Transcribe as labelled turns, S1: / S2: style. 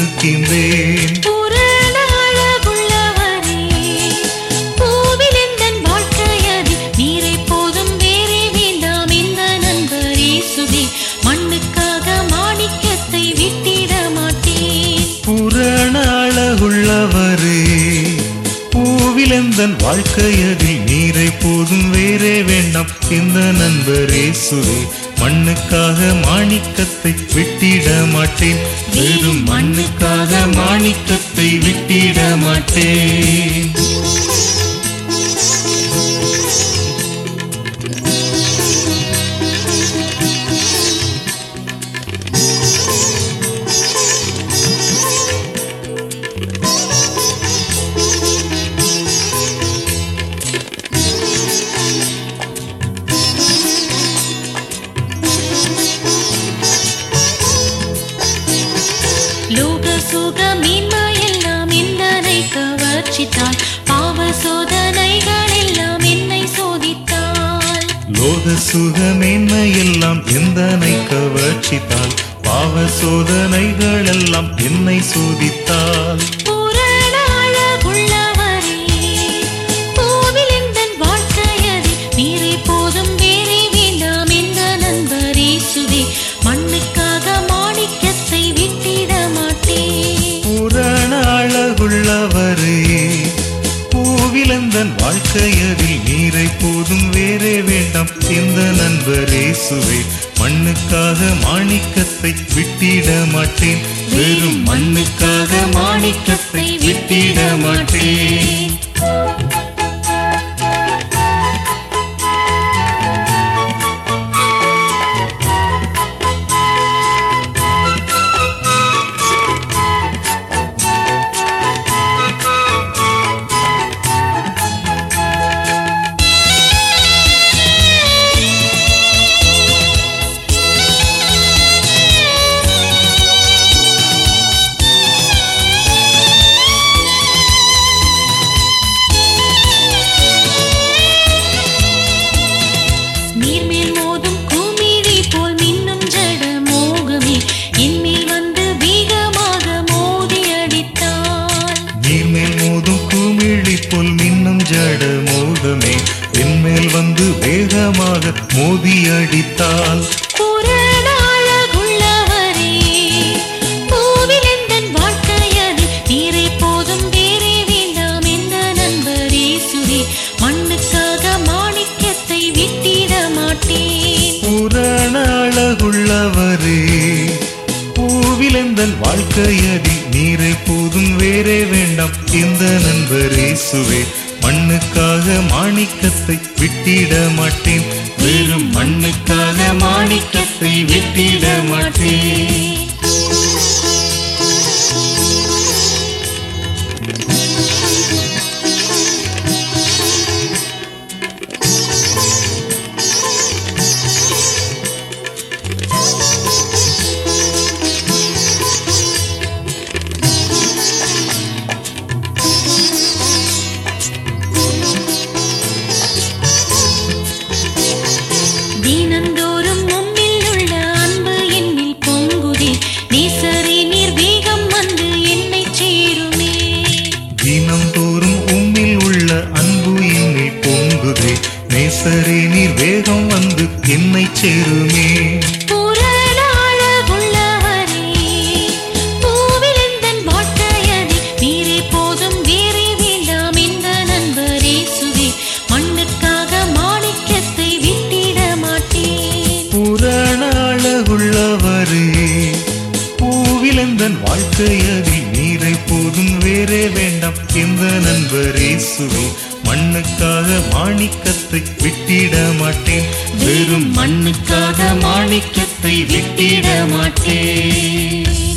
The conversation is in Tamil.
S1: இருக்கின்றேன். உள்ளவரே பூவிலெந்தன் வாழ்க்கையதில் நீரை போதும் வேறே வேண்டாம் இந்த நண்பர் இயேசுவே மண்ணுக்காக மாணிக்கத்தை விட்டிட மாட்டேன் வெறும் மண்ணுக்காக மாணிக்கத்தை விட்டிட மாட்டேன்.
S2: லோக சுக மீன்மையெல்லாம் இந்தனை கவர்ச்சித்தால் பாவ சோதனைகள் எல்லாம் என்னை சோதித்தால்
S1: லோக சுக மேன்மையெல்லாம் எந்தனை கவர்ச்சித்தால் பாவ சோதனைகள் எல்லாம் என்னை சோதித்தால் பூவிலெந்தன் வாழ்க்கையதில் நீரை போதும் வேறே வேண்டாம் இந்த நண்பர் இயேசுவே மண்ணுக்காக மாணிக்கத்தை விட்டிட மாட்டேன் வெறும் மண்ணுக்காக மாணிக்கத்தை விட்டிட மாட்டேன். ஜடமோகமே என்மேல் வந்து வேகமாக மோதி அடித்தால் புரணாளகுள்ளவரே பூவிலெந்தன் வாழ்க்கையதில் நீரை போதும் வேறே வேண்டாம் இந்த நண்பர் இயேசுவே மண்ணுக்காக மாணிக்கத்தை விட்டிட மாட்டேன் வெறும் மண்ணுக்காக மாணிக்கத்தை விட்டிட மாட்டேன்.
S2: தினந்தோறும் உம்மில் உள்ள அன்பு என்னில் பொங்குதே நேசரே நீர் வேகம் வந்து என்னை சேருமே.
S1: தினந்தோறும் உம்மில் உள்ள அன்பு என்னில் பொங்குதே நேசரே நீர் வேகம் வந்து என்னை சேருமே. பூவிலெந்தன் வாழ்க்கையதில் நீரை போதும் வேறே வேண்டாம் இந்த நண்பர் இயேசுவே மண்ணுக்காக மாணிக்கத்தை விட்டிட மாட்டேன் வெறும் மண்ணுக்காக மாணிக்கத்தை விட்டிட மாட்டேன்.